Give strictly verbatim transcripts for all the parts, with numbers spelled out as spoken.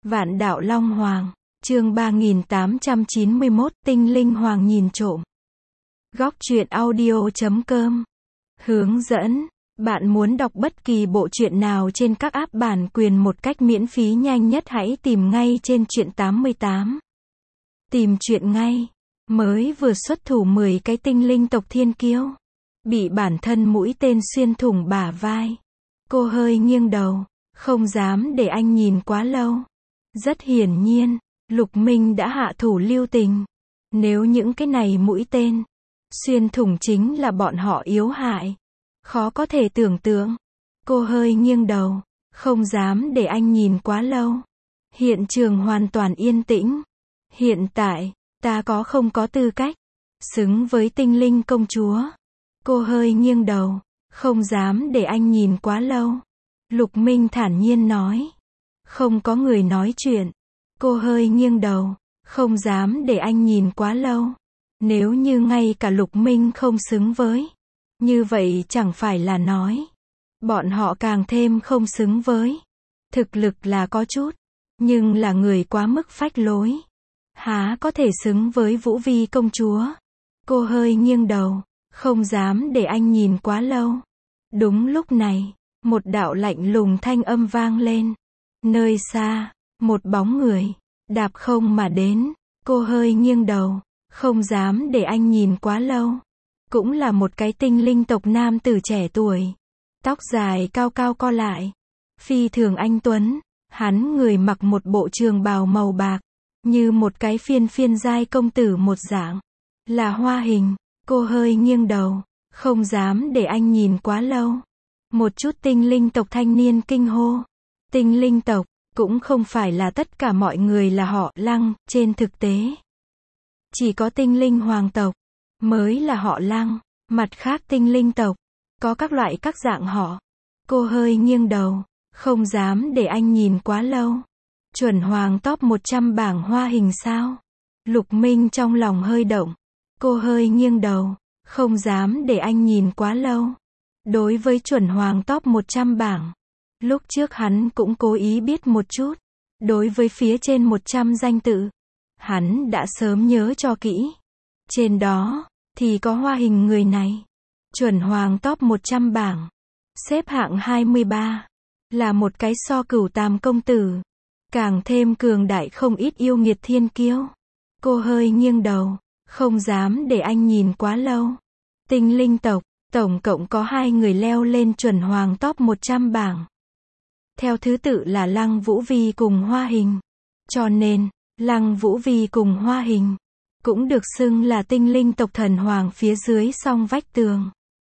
Vạn đạo Long Hoàng, chương ba nghìn tám trăm chín mươi mốt, tinh linh hoàng nhìn trộm. Góc truyện audio chấm com. Hướng dẫn, bạn muốn đọc bất kỳ bộ truyện nào trên các app bản quyền một cách miễn phí nhanh nhất hãy tìm ngay trên truyện tám mươi tám. Tìm truyện ngay. Mới vừa xuất thủ mười cái tinh linh tộc thiên kiêu. Bị bản thân mũi tên xuyên thủng bả vai. Cô hơi nghiêng đầu, không dám để anh nhìn quá lâu. Rất hiển nhiên, Lục Minh đã hạ thủ lưu tình. Nếu những cái này mũi tên xuyên thủng chính là bọn họ yếu hại. Khó có thể tưởng tượng. Cô hơi nghiêng đầu, không dám để anh nhìn quá lâu. Hiện trường hoàn toàn yên tĩnh. Hiện tại, ta có không có tư cách xứng với tinh linh công chúa. Cô hơi nghiêng đầu, không dám để anh nhìn quá lâu. Lục Minh thản nhiên nói. Không có người nói chuyện. Cô hơi nghiêng đầu, không dám để anh nhìn quá lâu. Nếu như ngay cả Lục Minh không xứng với, như vậy chẳng phải là nói bọn họ càng thêm không xứng với. Thực lực là có chút, nhưng là người quá mức phách lối. Há có thể xứng với Vũ Vi công chúa. Cô hơi nghiêng đầu, không dám để anh nhìn quá lâu. Đúng lúc này, một đạo lạnh lùng thanh âm vang lên. Nơi xa, một bóng người đạp không mà đến. Cô hơi nghiêng đầu, không dám để anh nhìn quá lâu. Cũng là một cái tinh linh tộc nam tử trẻ tuổi, tóc dài cao cao co lại, phi thường anh tuấn. Hắn người mặc một bộ trường bào màu bạc, như một cái phiên phiên giai công tử một dạng, là Hoa Hình. Cô hơi nghiêng đầu, không dám để anh nhìn quá lâu. Một chút tinh linh tộc thanh niên kinh hô. Tinh linh tộc, cũng không phải là tất cả mọi người là họ Lăng, trên thực tế. Chỉ có tinh linh hoàng tộc, mới là họ Lăng, mặt khác tinh linh tộc, có các loại các dạng họ. Cô hơi nghiêng đầu, không dám để anh nhìn quá lâu. Chuẩn hoàng top một trăm bảng Hoa Hình sao? Lục Minh trong lòng hơi động. Cô hơi nghiêng đầu, không dám để anh nhìn quá lâu. Đối với chuẩn hoàng top một trăm bảng, lúc trước hắn cũng cố ý biết một chút. Đối với phía trên một trăm danh tự, hắn đã sớm nhớ cho kỹ. Trên đó, thì có Hoa Hình người này. Chuẩn hoàng top một trăm bảng, xếp hạng hai mươi ba, là một cái so cửu tam công tử. Càng thêm cường đại không ít yêu nghiệt thiên kiêu. Cô hơi nghiêng đầu, không dám để anh nhìn quá lâu. Tinh linh tộc, tổng cộng có hai người leo lên chuẩn hoàng top một trăm bảng. Theo thứ tự là Lăng Vũ Vi cùng Hoa Hình. Cho nên, Lăng Vũ Vi cùng Hoa Hình cũng được xưng là tinh linh tộc thần hoàng phía dưới song vách tường.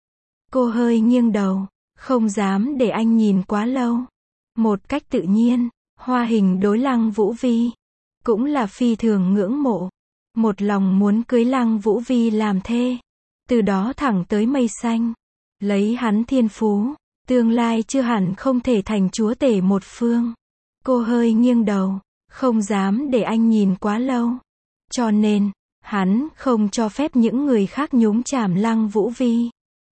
Cô hơi nghiêng đầu, không dám để anh nhìn quá lâu. Một cách tự nhiên, Hoa Hình đối Lăng Vũ Vi cũng là phi thường ngưỡng mộ. Một lòng muốn cưới Lăng Vũ Vi làm thê. Từ đó thẳng tới mây xanh. Lấy hắn thiên phú, tương lai chưa hẳn không thể thành chúa tể một phương. Cô hơi nghiêng đầu, không dám để anh nhìn quá lâu. Cho nên, hắn không cho phép những người khác nhúng chàm Lăng Vũ Vi.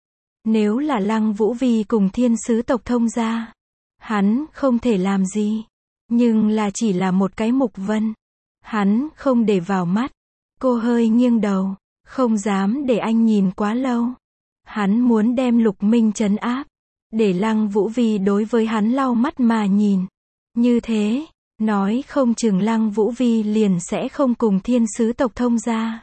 Nếu là Lăng Vũ Vi cùng thiên sứ tộc thông gia, hắn không thể làm gì. Nhưng là chỉ là một cái mục vân, hắn không để vào mắt. Cô hơi nghiêng đầu, không dám để anh nhìn quá lâu. Hắn muốn đem Lục Minh trấn áp, để Lăng Vũ Vi đối với hắn lau mắt mà nhìn. Như thế, nói không chừng Lăng Vũ Vi liền sẽ không cùng thiên sứ tộc thông gia,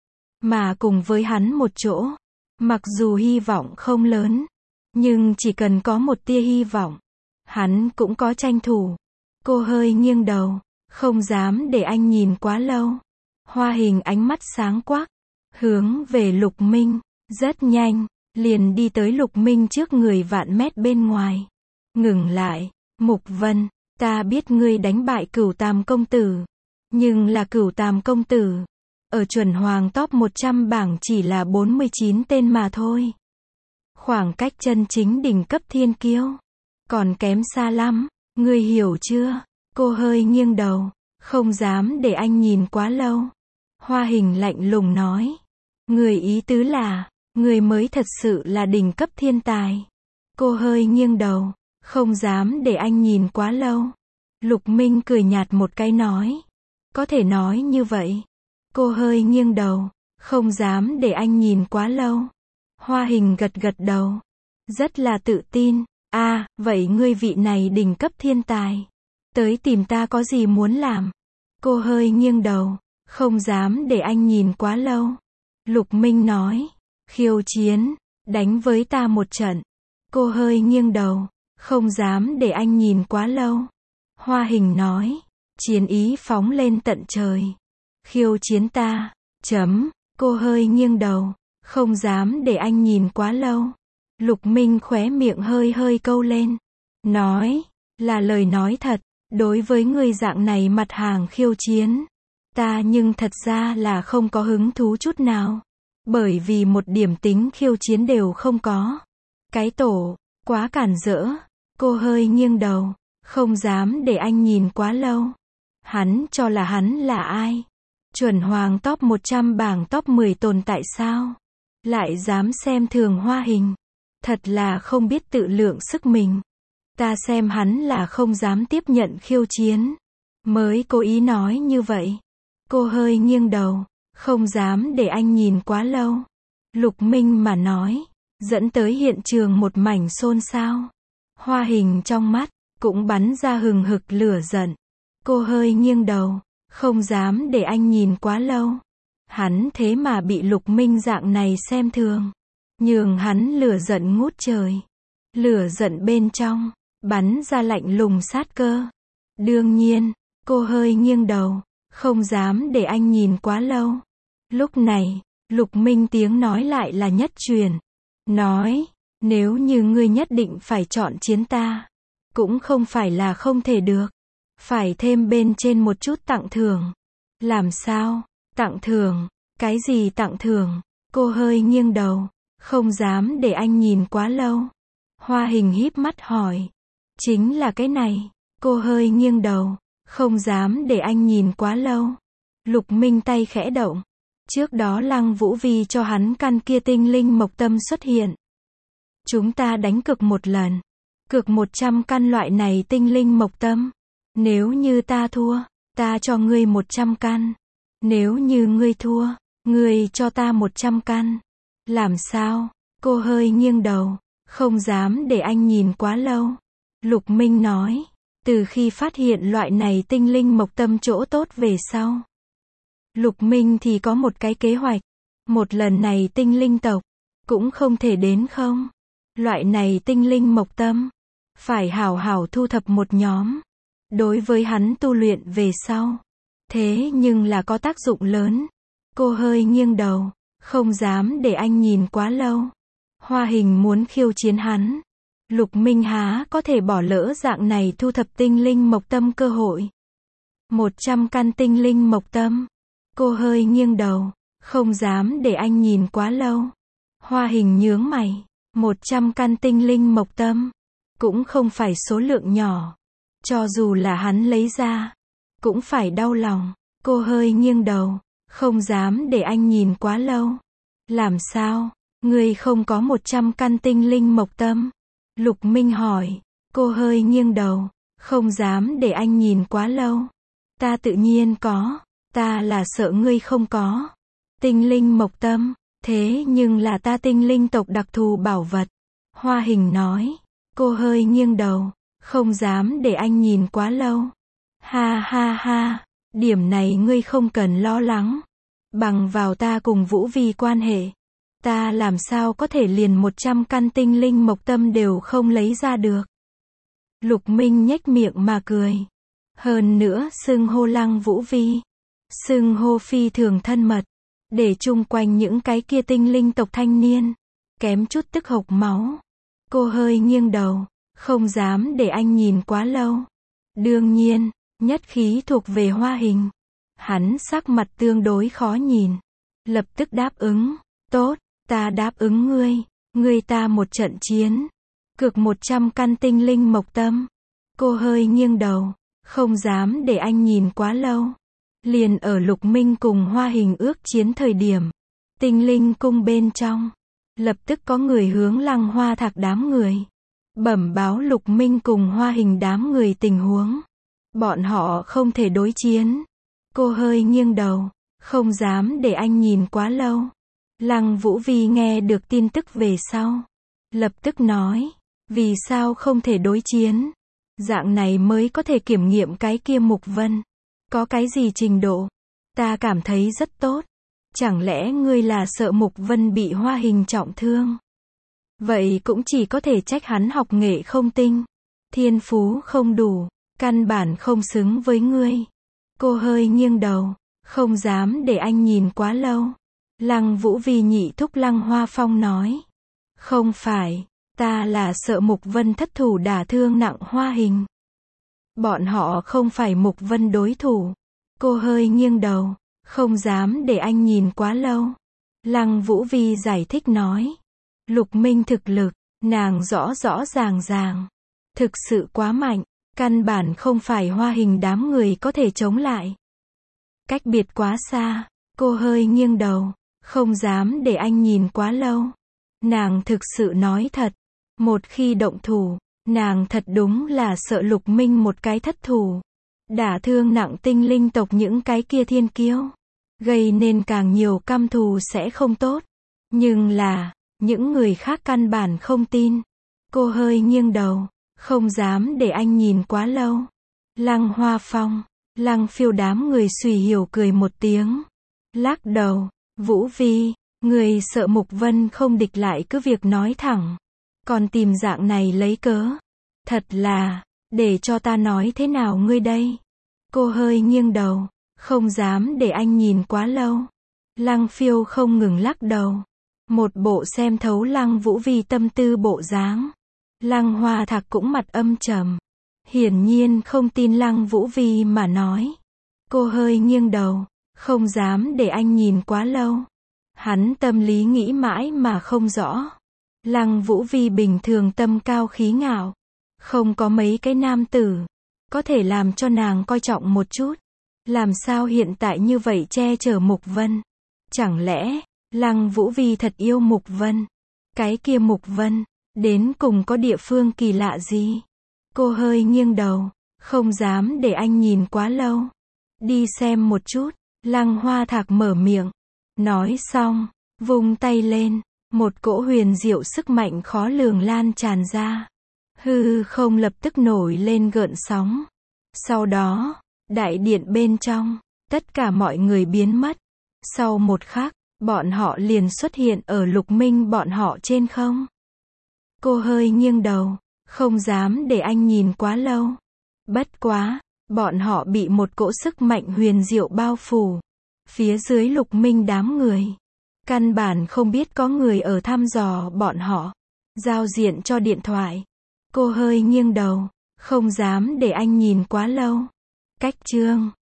mà cùng với hắn một chỗ. Mặc dù hy vọng không lớn, nhưng chỉ cần có một tia hy vọng, hắn cũng có tranh thủ. Cô hơi nghiêng đầu, không dám để anh nhìn quá lâu. Hoa Hình ánh mắt sáng quắc, hướng về Lục Minh, rất nhanh, liền đi tới Lục Minh trước người vạn mét bên ngoài. Ngừng lại, Mục Vân, ta biết ngươi đánh bại cửu tam công tử. Nhưng là cửu tam công tử, ở chuẩn hoàng top một trăm bảng chỉ là bốn mươi chín tên mà thôi. Khoảng cách chân chính đỉnh cấp thiên kiêu, còn kém xa lắm, ngươi hiểu chưa? Cô hơi nghiêng đầu, không dám để anh nhìn quá lâu. Hoa Hình lạnh lùng nói. Người ý tứ là, người mới thật sự là đỉnh cấp thiên tài. Cô hơi nghiêng đầu, không dám để anh nhìn quá lâu. Lục Minh cười nhạt một cái nói. Có thể nói như vậy. Cô hơi nghiêng đầu. Không dám để anh nhìn quá lâu. Hoa Hình gật gật đầu. Rất là tự tin. À, vậy ngươi vị này đỉnh cấp thiên tài. Tới tìm ta có gì muốn làm? Cô hơi nghiêng đầu. Không dám để anh nhìn quá lâu. Lục Minh nói. Khiêu chiến. Đánh với ta một trận. Cô hơi nghiêng đầu. Không dám để anh nhìn quá lâu. Hoa Hình nói. Chiến ý phóng lên tận trời. Khiêu chiến ta. Chấm. Cô hơi nghiêng đầu. Không dám để anh nhìn quá lâu. Lục Minh khóe miệng hơi hơi câu lên. Nói. Là lời nói thật. Đối với người dạng này mặt hàng khiêu chiến. Ta nhưng thật ra là không có hứng thú chút nào. Bởi vì một điểm tính khiêu chiến đều không có. Cái tổ. Quá cản rỡ. Cô hơi nghiêng đầu. Không dám để anh nhìn quá lâu. Hắn cho là hắn là ai? Chuẩn hoàng top một trăm bảng top mười tồn tại sao? Lại dám xem thường Hoa Hình. Thật là không biết tự lượng sức mình. Ta xem hắn là không dám tiếp nhận khiêu chiến. Mới cố ý nói như vậy. Cô hơi nghiêng đầu. Không dám để anh nhìn quá lâu. Lục Minh mà nói. Dẫn tới hiện trường một mảnh xôn xao. Hoa Hình trong mắt. Cũng bắn ra hừng hực lửa giận. Cô hơi nghiêng đầu. Không dám để anh nhìn quá lâu. Hắn thế mà bị Lục Minh dạng này xem thường. Nhường hắn lửa giận ngút trời. Lửa giận bên trong. Bắn ra lạnh lùng sát cơ. Đương nhiên. Cô hơi nghiêng đầu. Không dám để anh nhìn quá lâu. Lúc này. Lục Minh tiếng nói lại là nhất truyền. Nói. Nếu như ngươi nhất định phải chọn chiến ta. Cũng không phải là không thể được. Phải thêm bên trên một chút tặng thưởng. Làm sao? Tặng thưởng? Cái gì tặng thưởng? Cô hơi nghiêng đầu. Không dám để anh nhìn quá lâu. Hoa Hình híp mắt hỏi. Chính là cái này. Cô hơi nghiêng đầu. Không dám để anh nhìn quá lâu. Lục Minh tay khẽ động. Trước đó Lăng Vũ Vi cho hắn căn kia tinh linh mộc tâm xuất hiện. Chúng ta đánh cược một lần. Cược một trăm căn loại này tinh linh mộc tâm. Nếu như ta thua, ta cho ngươi một trăm căn. Nếu như ngươi thua, ngươi cho ta một trăm căn. Làm sao? Cô hơi nghiêng đầu. Không dám để anh nhìn quá lâu. Lục Minh nói. Từ khi phát hiện loại này tinh linh mộc tâm chỗ tốt về sau. Lục Minh thì có một cái kế hoạch. Một lần này tinh linh tộc. Cũng không thể đến không? Loại này tinh linh mộc tâm. Phải hảo hảo thu thập một nhóm. Đối với hắn tu luyện về sau. Thế nhưng là có tác dụng lớn. Cô hơi nghiêng đầu. Không dám để anh nhìn quá lâu. Hoa Hình muốn khiêu chiến hắn. Lục Minh há có thể bỏ lỡ dạng này thu thập tinh linh mộc tâm cơ hội. Một trăm căn tinh linh mộc tâm. Cô hơi nghiêng đầu. Không dám để anh nhìn quá lâu. Hoa Hình nhướng mày. Một trăm căn tinh linh mộc tâm. Cũng không phải số lượng nhỏ. Cho dù là hắn lấy ra. Cũng phải đau lòng. Cô hơi nghiêng đầu. Không dám để anh nhìn quá lâu. Làm sao? Ngươi không có một trăm căn tinh linh mộc tâm. Lục Minh hỏi. Cô hơi nghiêng đầu. Không dám để anh nhìn quá lâu. Ta tự nhiên có. Ta là sợ ngươi không có. Tinh linh mộc tâm. Thế nhưng là ta tinh linh tộc đặc thù bảo vật. Hoa Hình nói. Cô hơi nghiêng đầu. Không dám để anh nhìn quá lâu. Ha ha ha. Điểm này ngươi không cần lo lắng. Bằng vào ta cùng Vũ Vi quan hệ. Ta làm sao có thể liền một trăm căn tinh linh mộc tâm đều không lấy ra được. Lục Minh nhếch miệng mà cười. Hơn nữa xưng hô Lăng Vũ Vi. Xưng hô phi thường thân mật. Để chung quanh những cái kia tinh linh tộc thanh niên. Kém chút tức hộc máu. Cô hơi nghiêng đầu. Không dám để anh nhìn quá lâu. Đương nhiên, nhất khí thuộc về Hoa Hình. Hắn sắc mặt tương đối khó nhìn. Lập tức đáp ứng. Tốt, ta đáp ứng ngươi. Ngươi ta một trận chiến. Cược một trăm căn tinh linh mộc tâm. Cô hơi nghiêng đầu. Không dám để anh nhìn quá lâu. Liền ở Lục Minh cùng Hoa Hình ước chiến thời điểm. Tinh linh cung bên trong. Lập tức có người hướng Lăng Hoa Thạc đám người. Bẩm báo Lục Minh cùng Hoa Hình đám người tình huống. Bọn họ không thể đối chiến. Cô hơi nghiêng đầu, không dám để anh nhìn quá lâu. Lăng Vũ Vi nghe được tin tức về sau, lập tức nói, vì sao không thể đối chiến? Dạng này mới có thể kiểm nghiệm cái kia Mục Vân. Có cái gì trình độ? Ta cảm thấy rất tốt. Chẳng lẽ ngươi là sợ Mục Vân bị Hoa Hình trọng thương? Vậy cũng chỉ có thể trách hắn học nghệ không tinh. Thiên phú không đủ, căn bản không xứng với ngươi. Cô hơi nghiêng đầu, không dám để anh nhìn quá lâu. Lăng Vũ Vi nhị thúc Lăng Hoa Phong nói. Không phải, ta là sợ Mục Vân thất thủ đả thương nặng Hoa Hình. Bọn họ không phải Mục Vân đối thủ. Cô hơi nghiêng đầu, không dám để anh nhìn quá lâu. Lăng Vũ Vi giải thích nói. Lục Minh thực lực, nàng rõ rõ ràng ràng. Thực sự quá mạnh, căn bản không phải Hoa Hình đám người có thể chống lại. Cách biệt quá xa, cô hơi nghiêng đầu, không dám để anh nhìn quá lâu. Nàng thực sự nói thật, một khi động thủ, nàng thật đúng là sợ Lục Minh một cái thất thủ, đả thương nặng tinh linh tộc những cái kia thiên kiêu, gây nên càng nhiều căm thù sẽ không tốt. Nhưng là, những người khác căn bản không tin. Cô hơi nghiêng đầu, không dám để anh nhìn quá lâu. Lăng Hoa Phong, Lăng Phiêu đám người suy hiểu cười một tiếng. Lắc đầu, Vũ Vi, người sợ Mục Vân không địch lại cứ việc nói thẳng. Còn tìm dạng này lấy cớ. Thật là, để cho ta nói thế nào ngươi đây? Cô hơi nghiêng đầu, không dám để anh nhìn quá lâu. Lăng Phiêu không ngừng lắc đầu. Một bộ xem thấu Lăng Vũ Vi tâm tư bộ dáng. Lăng Hoa Thạc cũng mặt âm trầm. Hiển nhiên không tin Lăng Vũ Vi mà nói. Cô hơi nghiêng đầu, không dám để anh nhìn quá lâu. Hắn tâm lý nghĩ mãi mà không rõ. Lăng Vũ Vi bình thường tâm cao khí ngạo. Không có mấy cái nam tử có thể làm cho nàng coi trọng một chút. Làm sao hiện tại như vậy che chở Mục Vân? Chẳng lẽ Lăng Vũ Vi thật yêu Mục Vân? Cái kia Mục Vân đến cùng có địa phương kỳ lạ gì? Cô hơi nghiêng đầu, không dám để anh nhìn quá lâu. Đi xem một chút. Lăng Hoa Thạc mở miệng. Nói xong, vung tay lên, một cỗ huyền diệu sức mạnh khó lường lan tràn ra. Hư hư không lập tức nổi lên gợn sóng. Sau đó, đại điện bên trong, tất cả mọi người biến mất. Sau một khắc, bọn họ liền xuất hiện ở Lục Minh bọn họ trên không. Cô hơi nghiêng đầu, không dám để anh nhìn quá lâu. Bất quá, bọn họ bị một cỗ sức mạnh huyền diệu bao phủ. Phía dưới Lục Minh đám người, căn bản không biết có người ở thăm dò bọn họ. Giao diện cho điện thoại. Cô hơi nghiêng đầu, không dám để anh nhìn quá lâu. Cách chương